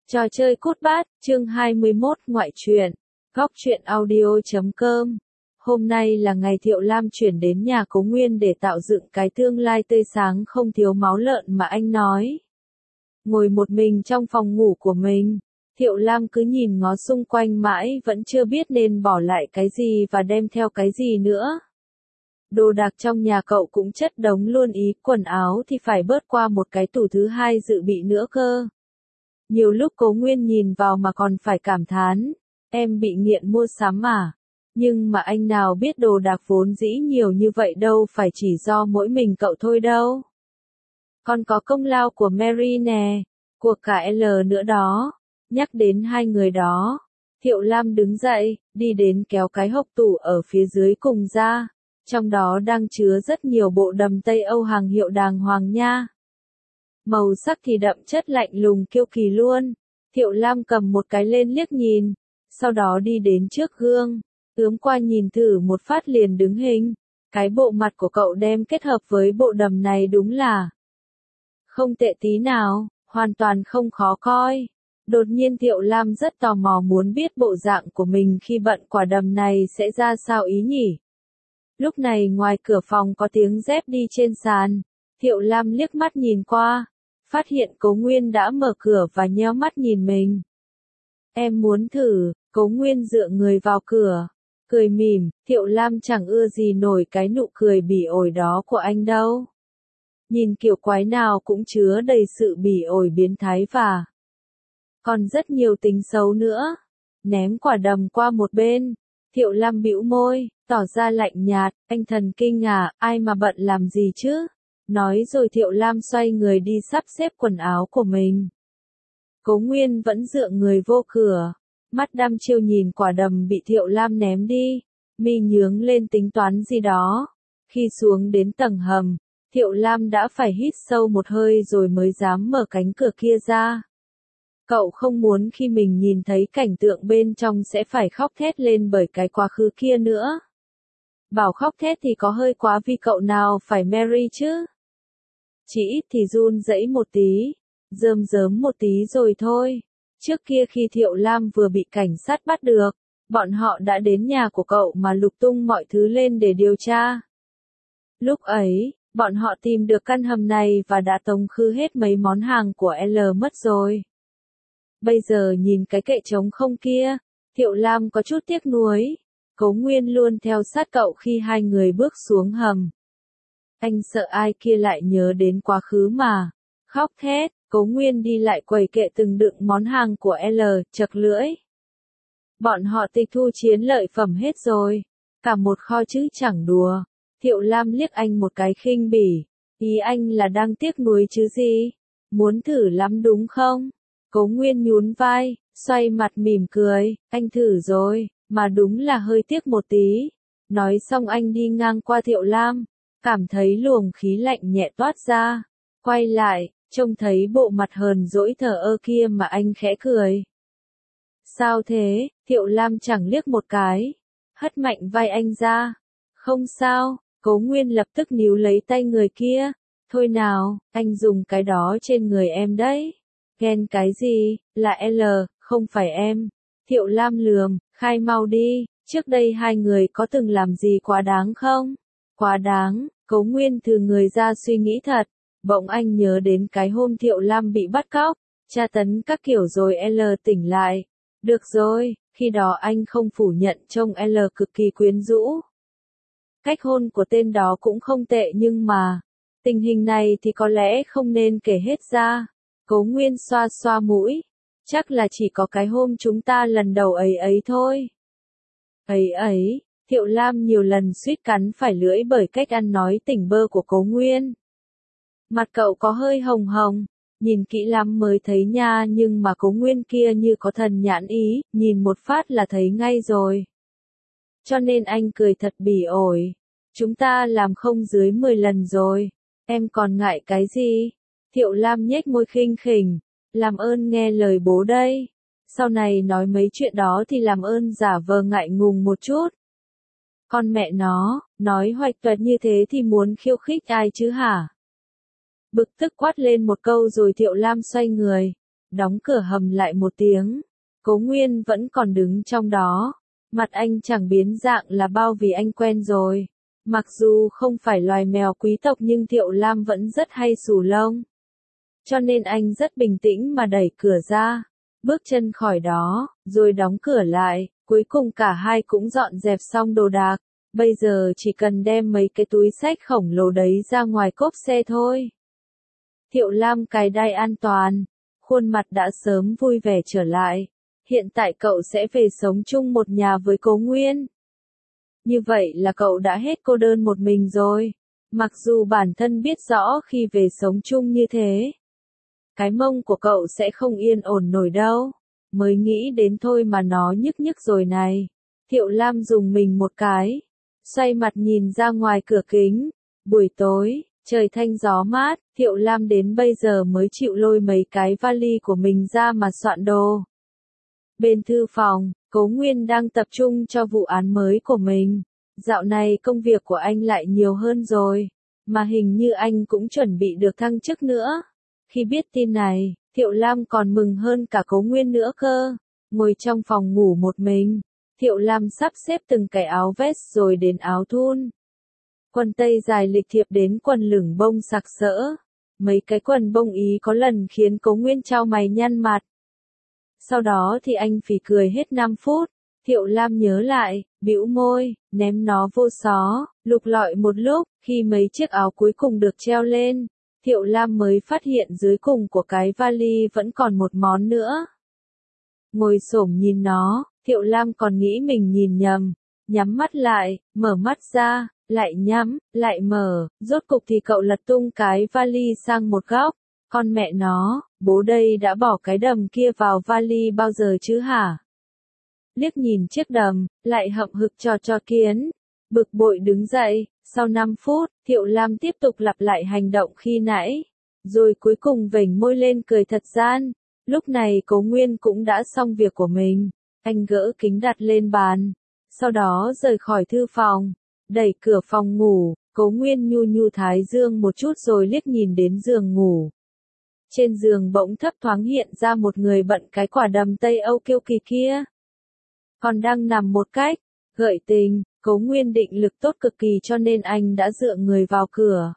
Trò chơi cút bát, chương 21 ngoại truyện, góc truyện audio.com. Hôm nay là ngày Thiệu Lam chuyển đến nhà Cố Nguyên để tạo dựng cái tương lai tươi sáng không thiếu máu lợn mà anh nói. Ngồi một mình trong phòng ngủ của mình, Thiệu Lam cứ nhìn ngó xung quanh mãi vẫn chưa biết nên bỏ lại cái gì và đem theo cái gì nữa. Đồ đạc trong nhà cậu cũng chất đống luôn, ý quần áo thì phải bớt qua một cái tủ thứ hai dự bị nữa cơ. Nhiều lúc Cố Nguyên nhìn vào mà còn phải cảm thán, em bị nghiện mua sắm à? Nhưng mà anh nào biết đồ đạc vốn dĩ nhiều như vậy đâu phải chỉ do mỗi mình cậu thôi đâu. Còn có công lao của Mary nè, của cả L nữa đó. Nhắc đến hai người đó, Thiệu Lam đứng dậy, đi đến kéo cái hộc tủ ở phía dưới cùng ra, trong đó đang chứa rất nhiều bộ đầm Tây Âu hàng hiệu đàng hoàng nha. Màu sắc thì đậm chất lạnh lùng kiêu kỳ luôn. Thiệu Lam cầm một cái lên liếc nhìn, sau đó đi đến trước gương, ướm qua nhìn thử một phát liền đứng hình. Cái bộ mặt của cậu đem kết hợp với bộ đầm này đúng là không tệ tí nào, hoàn toàn không khó coi. Đột nhiên Thiệu Lam rất tò mò muốn biết bộ dạng của mình khi bận quả đầm này sẽ ra sao ý nhỉ. Lúc này ngoài cửa phòng có tiếng dép đi trên sàn, Thiệu Lam liếc mắt nhìn qua, phát hiện Cố Nguyên đã mở cửa và nheo mắt nhìn mình. Em muốn thử, Cố Nguyên dựa người vào cửa, cười mỉm. Thiệu Lam chẳng ưa gì nổi cái nụ cười bỉ ổi đó của anh đâu. Nhìn kiểu quái nào cũng chứa đầy sự bỉ ổi biến thái và còn rất nhiều tính xấu nữa. Ném quả đầm qua một bên, Thiệu Lam bĩu môi, tỏ ra lạnh nhạt, anh thần kinh à, ai mà bận làm gì chứ? Nói rồi Thiệu Lam xoay người đi sắp xếp quần áo của mình. Cố Nguyên vẫn dựa người vô cửa, mắt đăm chiêu nhìn quả đầm bị Thiệu Lam ném đi, mi nhướng lên tính toán gì đó. Khi xuống đến tầng hầm, Thiệu Lam đã phải hít sâu một hơi rồi mới dám mở cánh cửa kia ra. Cậu không muốn khi mình nhìn thấy cảnh tượng bên trong sẽ phải khóc thét lên bởi cái quá khứ kia nữa. Bảo khóc thét thì có hơi quá vì cậu nào phải Mary chứ. Chỉ ít thì run rẩy một tí, rơm rớm một tí rồi thôi. Trước kia khi Thiệu Lam vừa bị cảnh sát bắt được, bọn họ đã đến nhà của cậu mà lục tung mọi thứ lên để điều tra. Lúc ấy, bọn họ tìm được căn hầm này và đã tống khứ hết mấy món hàng của L mất rồi. Bây giờ nhìn cái kệ trống không kia, Thiệu Lam có chút tiếc nuối. Cố Nguyên luôn theo sát cậu khi hai người bước xuống hầm. Anh sợ ai kia lại nhớ đến quá khứ mà. Khóc thét, Cố Nguyên đi lại quầy kệ từng đựng món hàng của L, chật lưỡi. Bọn họ tịch thu chiến lợi phẩm hết rồi. Cả một kho chứ chẳng đùa. Thiệu Lam liếc anh một cái khinh bỉ. Ý anh là đang tiếc nuối chứ gì? Muốn thử lắm đúng không? Cố Nguyên nhún vai, xoay mặt mỉm cười. Anh thử rồi, mà đúng là hơi tiếc một tí. Nói xong anh đi ngang qua Thiệu Lam, cảm thấy luồng khí lạnh nhẹ toát ra. Quay lại, trông thấy bộ mặt hờn dỗi thờ ơ kia mà anh khẽ cười. Sao thế? Thiệu Lam chẳng liếc một cái, hất mạnh vai anh ra. Không sao. Cố Nguyên lập tức níu lấy tay người kia. Thôi nào, anh dùng cái đó trên người em đấy. Ghen cái gì, là L, không phải em. Thiệu Lam lườm, khai mau đi, trước đây hai người có từng làm gì quá đáng không? Quá đáng. Cố Nguyên thừ người ra suy nghĩ thật. Bỗng anh nhớ đến cái hôm Thiệu Lam bị bắt cóc, tra tấn các kiểu rồi L tỉnh lại. Được rồi, khi đó anh không phủ nhận trông L cực kỳ quyến rũ. Cách hôn của tên đó cũng không tệ nhưng mà, tình hình này thì có lẽ không nên kể hết ra. Cố Nguyên xoa xoa mũi, chắc là chỉ có cái hôm chúng ta lần đầu ấy ấy thôi. Ấy, Thiệu Lam nhiều lần suýt cắn phải lưỡi bởi cách ăn nói tỉnh bơ của Cố Nguyên. Mặt cậu có hơi hồng hồng, nhìn kỹ lắm mới thấy nha, nhưng mà Cố Nguyên kia như có thần nhãn ý, nhìn một phát là thấy ngay rồi. Cho nên anh cười thật bỉ ổi. Chúng ta làm không dưới 10 lần rồi, em còn ngại cái gì? Thiệu Lam nhếch môi khinh khỉnh, làm ơn nghe lời bố đây. Sau này nói mấy chuyện đó thì làm ơn giả vờ ngại ngùng một chút. Con mẹ nó, nói hoạch toẹt như thế thì muốn khiêu khích ai chứ hả? Bực tức quát lên một câu rồi Thiệu Lam xoay người, đóng cửa hầm lại một tiếng. Cố Nguyên vẫn còn đứng trong đó. Mặt anh chẳng biến dạng là bao vì anh quen rồi. Mặc dù không phải loài mèo quý tộc nhưng Thiệu Lam vẫn rất hay xù lông. Cho nên anh rất bình tĩnh mà đẩy cửa ra, bước chân khỏi đó, rồi đóng cửa lại. Cuối cùng cả hai cũng dọn dẹp xong đồ đạc. Bây giờ chỉ cần đem mấy cái túi xách khổng lồ đấy ra ngoài cốp xe thôi. Thiệu Lam cài đai an toàn, khuôn mặt đã sớm vui vẻ trở lại. Hiện tại cậu sẽ về sống chung một nhà với Cố Nguyên. Như vậy là cậu đã hết cô đơn một mình rồi. Mặc dù bản thân biết rõ khi về sống chung như thế, cái mông của cậu sẽ không yên ổn nổi đâu. Mới nghĩ đến thôi mà nó nhức nhức rồi này. Thiệu Lam dùng mình một cái, xoay mặt nhìn ra ngoài cửa kính. Buổi tối, trời thanh gió mát, Thiệu Lam đến bây giờ mới chịu lôi mấy cái vali của mình ra mà soạn đồ. Bên thư phòng, Cố Nguyên đang tập trung cho vụ án mới của mình. Dạo này công việc của anh lại nhiều hơn rồi, mà hình như anh cũng chuẩn bị được thăng chức nữa. Khi biết tin này, Thiệu Lam còn mừng hơn cả Cố Nguyên nữa cơ. Ngồi trong phòng ngủ một mình, Thiệu Lam sắp xếp từng cái áo vest rồi đến áo thun. Quần tây dài lịch thiệp đến quần lửng bông sặc sỡ. Mấy cái quần bông ý có lần khiến Cố Nguyên chau mày nhăn mặt. Sau đó thì anh phì cười hết 5 phút. Thiệu Lam nhớ lại, bĩu môi, ném nó vô xó, lục lọi một lúc. Khi mấy chiếc áo cuối cùng được treo lên, Thiệu Lam mới phát hiện dưới cùng của cái vali vẫn còn một món nữa. Ngồi xổm nhìn nó, Thiệu Lam còn nghĩ mình nhìn nhầm. Nhắm mắt lại, mở mắt ra, lại nhắm, lại mở. Rốt cục thì cậu lật tung cái vali sang một góc. Con mẹ nó, bố đây đã bỏ cái đầm kia vào vali bao giờ chứ hả? Liếc nhìn chiếc đầm, lại hậm hực cho kiến. Bực bội đứng dậy, sau 5 phút, Thiệu Lam tiếp tục lặp lại hành động khi nãy. Rồi cuối cùng vểnh môi lên cười thật gian. Lúc này Cố Nguyên cũng đã xong việc của mình. Anh gỡ kính đặt lên bàn. Sau đó rời khỏi thư phòng. Đẩy cửa phòng ngủ, Cố Nguyên nhu nhu thái dương một chút rồi liếc nhìn đến giường ngủ. Trên giường bỗng thấp thoáng hiện ra một người bận cái quả đầm Tây Âu kiêu kỳ kia. Còn đang nằm một cách gợi tình. Cố Nguyên định lực tốt cực kỳ cho nên anh đã dựa người vào cửa.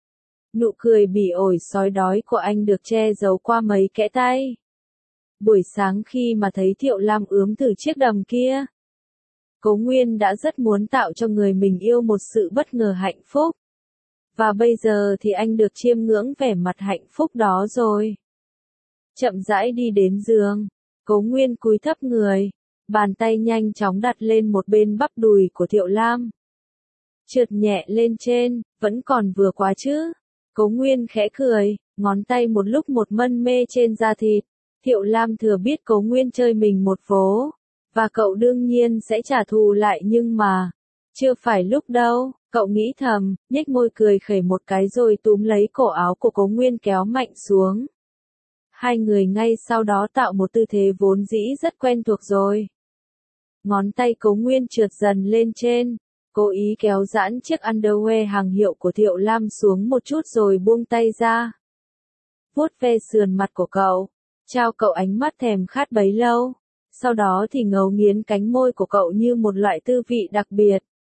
Nụ cười bỉ ổi sói đói của anh được che giấu qua mấy kẽ tay. Buổi sáng khi mà thấy Thiệu Lam ướm thử chiếc đầm kia, Cố Nguyên đã rất muốn tạo cho người mình yêu một sự bất ngờ hạnh phúc. Và bây giờ thì anh được chiêm ngưỡng vẻ mặt hạnh phúc đó rồi. Chậm rãi đi đến giường, Cố Nguyên cúi thấp người, bàn tay nhanh chóng đặt lên một bên bắp đùi của Thiệu Lam. Trượt nhẹ lên trên, vẫn còn vừa quá chứ. Cố Nguyên khẽ cười, ngón tay một lúc một mân mê trên da thịt. Thiệu Lam thừa biết Cố Nguyên chơi mình một vố, và cậu đương nhiên sẽ trả thù lại nhưng mà, chưa phải lúc đâu, cậu nghĩ thầm, nhếch môi cười khẩy một cái rồi túm lấy cổ áo của Cố Nguyên kéo mạnh xuống. Hai người ngay sau đó tạo một tư thế vốn dĩ rất quen thuộc rồi. Ngón tay Cố Nguyên trượt dần lên trên, cố ý kéo giãn chiếc underwear hàng hiệu của Thiệu Lam xuống một chút rồi buông tay ra. Vuốt ve sườn mặt của cậu, trao cậu ánh mắt thèm khát bấy lâu. Sau đó thì ngấu nghiến cánh môi của cậu như một loại tư vị đặc biệt.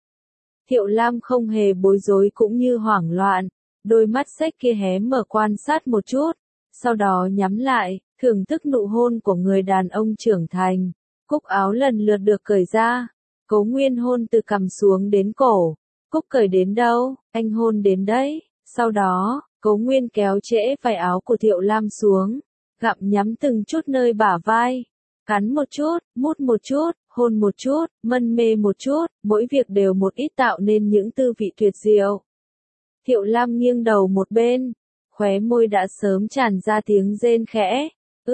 Thiệu Lam không hề bối rối cũng như hoảng loạn, đôi mắt xếch kia hé mở quan sát một chút, sau đó nhắm lại, thưởng thức nụ hôn của người đàn ông trưởng thành. Cúc áo lần lượt được cởi ra, Cố Nguyên hôn từ cằm xuống đến cổ. Cúc cởi đến đâu, anh hôn đến đấy. Sau đó, Cố Nguyên kéo trễ vải áo của Thiệu Lam xuống, gặm nhắm từng chút nơi bả vai. Cắn một chút, mút một chút, hôn một chút, mân mê một chút, mỗi việc đều một ít tạo nên những tư vị tuyệt diệu. Thiệu Lam nghiêng đầu một bên, khóe môi đã sớm tràn ra tiếng rên khẽ.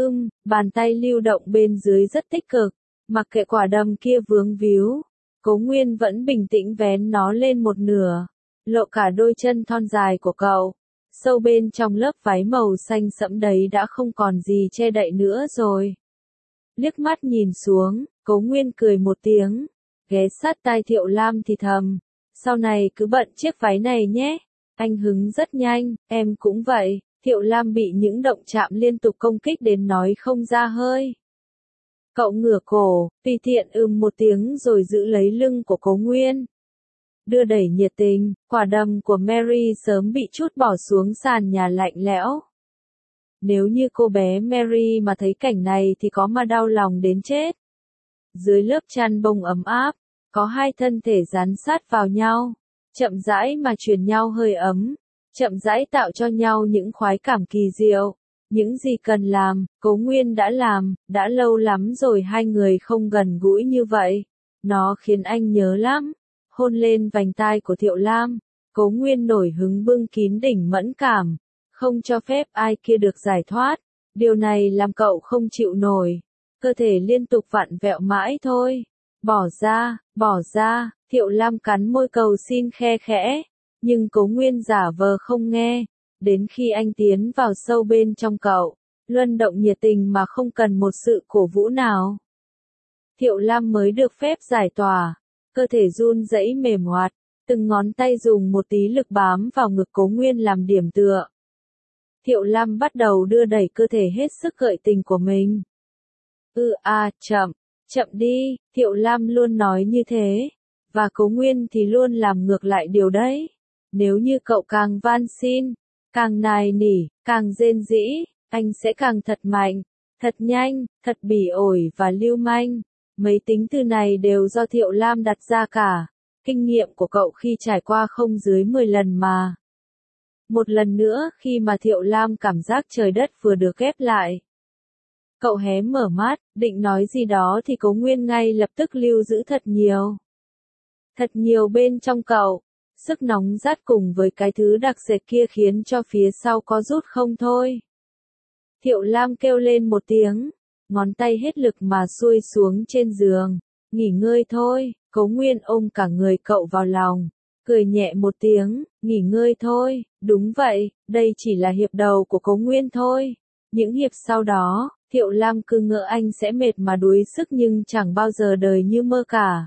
Bàn tay lưu động bên dưới rất tích cực, mặc kệ quả đầm kia vướng víu. Cố Nguyên vẫn bình tĩnh vén nó lên một nửa, lộ cả đôi chân thon dài của cậu. Sâu bên trong lớp váy màu xanh sẫm đấy đã không còn gì che đậy nữa rồi. Liếc mắt nhìn xuống, Cố Nguyên cười một tiếng, ghé sát tai Thiệu Lam thì thầm, sau này cứ bận chiếc váy này nhé, anh hứng rất nhanh, em cũng vậy. Thiệu Lam bị những động chạm liên tục công kích đến nói không ra hơi. Cậu ngửa cổ, tùy tiện một tiếng rồi giữ lấy lưng của Cố Nguyên. Đưa đẩy nhiệt tình, quả đầm của Mary sớm bị trút bỏ xuống sàn nhà lạnh lẽo. Nếu như cô bé Mary mà thấy cảnh này thì có mà đau lòng đến chết. Dưới lớp chăn bông ấm áp, có hai thân thể dán sát vào nhau, chậm rãi mà truyền nhau hơi ấm, chậm rãi tạo cho nhau những khoái cảm kỳ diệu. Những gì cần làm, Cố Nguyên đã làm, đã lâu lắm rồi hai người không gần gũi như vậy. Nó khiến anh nhớ lắm. Hôn lên vành tai của Thiệu Lam, Cố Nguyên nổi hứng bưng kín đỉnh mẫn cảm, không cho phép ai kia được giải thoát. Điều này làm cậu không chịu nổi, cơ thể liên tục vặn vẹo mãi thôi. Bỏ ra, Thiệu Lam cắn môi cầu xin khe khẽ, nhưng Cố Nguyên giả vờ không nghe. Đến khi anh tiến vào sâu bên trong cậu, luân động nhiệt tình mà không cần một sự cổ vũ nào, Thiệu Lam mới được phép giải tỏa. Cơ thể run rẩy mềm hoạt, từng ngón tay dùng một tí lực bám vào ngực Cố Nguyên làm điểm tựa. Thiệu Lam bắt đầu đưa đẩy cơ thể hết sức gợi tình của mình. Chậm đi, Thiệu Lam luôn nói như thế, và Cố Nguyên thì luôn làm ngược lại điều đấy. Nếu như cậu càng van xin, càng nài nỉ, càng rên rỉ, anh sẽ càng thật mạnh, thật nhanh, thật bỉ ổi và lưu manh. Mấy tính từ này đều do Thiệu Lam đặt ra cả. Kinh nghiệm của cậu khi trải qua không dưới 10 lần mà. Một lần nữa khi mà Thiệu Lam cảm giác trời đất vừa được ghép lại. Cậu hé mở mắt, định nói gì đó thì Cố Nguyên ngay lập tức lưu giữ thật nhiều. Thật nhiều bên trong cậu. Sức nóng rát cùng với cái thứ đặc sệt kia khiến cho phía sau có rút không thôi. Thiệu Lam kêu lên một tiếng. Ngón tay hết lực mà xuôi xuống trên giường. Nghỉ ngơi thôi, Cố Nguyên ôm cả người cậu vào lòng. Cười nhẹ một tiếng, nghỉ ngơi thôi, đúng vậy, đây chỉ là hiệp đầu của Cố Nguyên thôi. Những hiệp sau đó, Thiệu Lam cứ ngỡ anh sẽ mệt mà đuối sức nhưng chẳng bao giờ đời như mơ cả.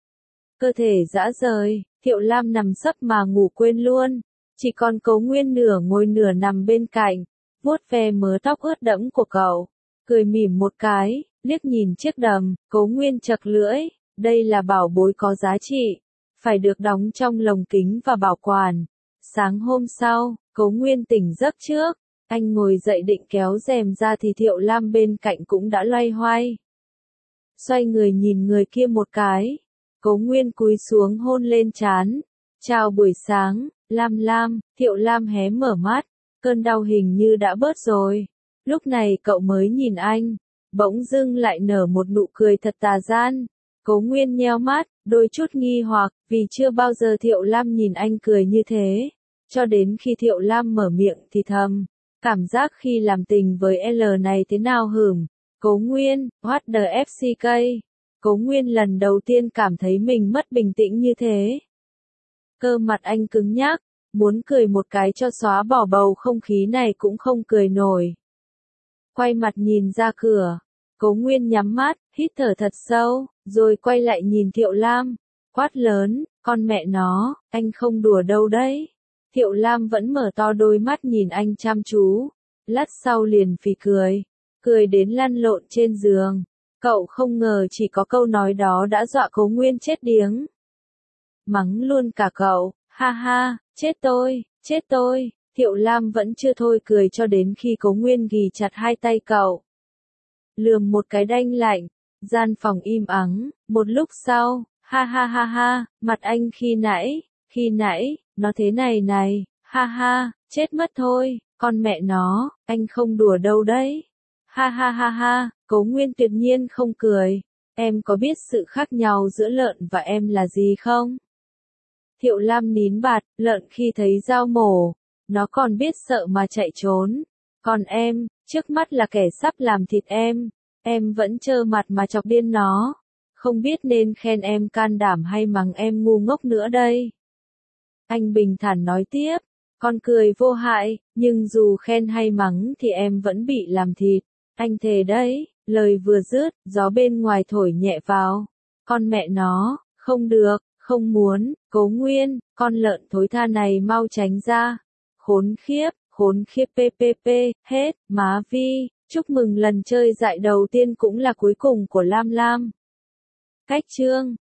Cơ thể rã rời, Thiệu Lam nằm sấp mà ngủ quên luôn. Chỉ còn Cố Nguyên nửa ngồi nửa nằm bên cạnh, vuốt ve mớ tóc ướt đẫm của cậu. Cười mỉm một cái, liếc nhìn chiếc đầm, Cố Nguyên chật lưỡi, đây là bảo bối có giá trị, phải được đóng trong lồng kính và bảo quản. Sáng hôm sau, Cố Nguyên tỉnh giấc trước, anh ngồi dậy định kéo rèm ra thì Thiệu Lam bên cạnh cũng đã loay hoay. Xoay người nhìn người kia một cái, Cố Nguyên cúi xuống hôn lên trán. Chào buổi sáng, Lam, Thiệu Lam hé mở mắt, cơn đau hình như đã bớt rồi. Lúc này cậu mới nhìn anh, bỗng dưng lại nở một nụ cười thật tà gian. Cố Nguyên nheo mắt, đôi chút nghi hoặc, vì chưa bao giờ Thiệu Lam nhìn anh cười như thế. Cho đến khi Thiệu Lam mở miệng thì thầm, cảm giác khi làm tình với L này thế nào hửm? Cố Nguyên, what the FCK? Cố Nguyên lần đầu tiên cảm thấy mình mất bình tĩnh như thế. Cơ mặt anh cứng nhắc, muốn cười một cái cho xóa bỏ bầu không khí này cũng không cười nổi. Quay mặt nhìn ra cửa, Cố Nguyên nhắm mắt, hít thở thật sâu, rồi quay lại nhìn Thiệu Lam, quát lớn, con mẹ nó, anh không đùa đâu đấy. Thiệu Lam vẫn mở to đôi mắt nhìn anh chăm chú, lát sau liền phì cười đến lăn lộn trên giường. Cậu không ngờ chỉ có câu nói đó đã dọa Cố Nguyên chết điếng. Mắng luôn cả cậu, ha ha, chết tôi. Thiệu Lam vẫn chưa thôi cười cho đến khi Cố Nguyên ghì chặt hai tay cậu. Lườm một cái đanh lạnh, gian phòng im ắng, một lúc sau, ha, mặt anh khi nãy, nó thế này, ha, chết mất thôi, con mẹ nó, anh không đùa đâu đấy. Ha, Cố Nguyên tuyệt nhiên không cười, em có biết sự khác nhau giữa lợn và em là gì không? Thiệu Lam nín bạt, lợn khi thấy dao mổ, nó còn biết sợ mà chạy trốn. Còn em, trước mắt là kẻ sắp làm thịt em vẫn trơ mặt mà chọc điên nó. Không biết nên khen em can đảm hay mắng em ngu ngốc nữa đây. Anh bình thản nói tiếp, con cười vô hại, nhưng dù khen hay mắng thì em vẫn bị làm thịt. Anh thề đấy, lời vừa dứt, gió bên ngoài thổi nhẹ vào. Con mẹ nó, không được, không muốn, Cố Nguyên, con lợn thối tha này mau tránh ra. khốn khiếp ppp, hết, má Vi, chúc mừng lần chơi dại đầu tiên cũng là cuối cùng của Lam Lam. Cách chương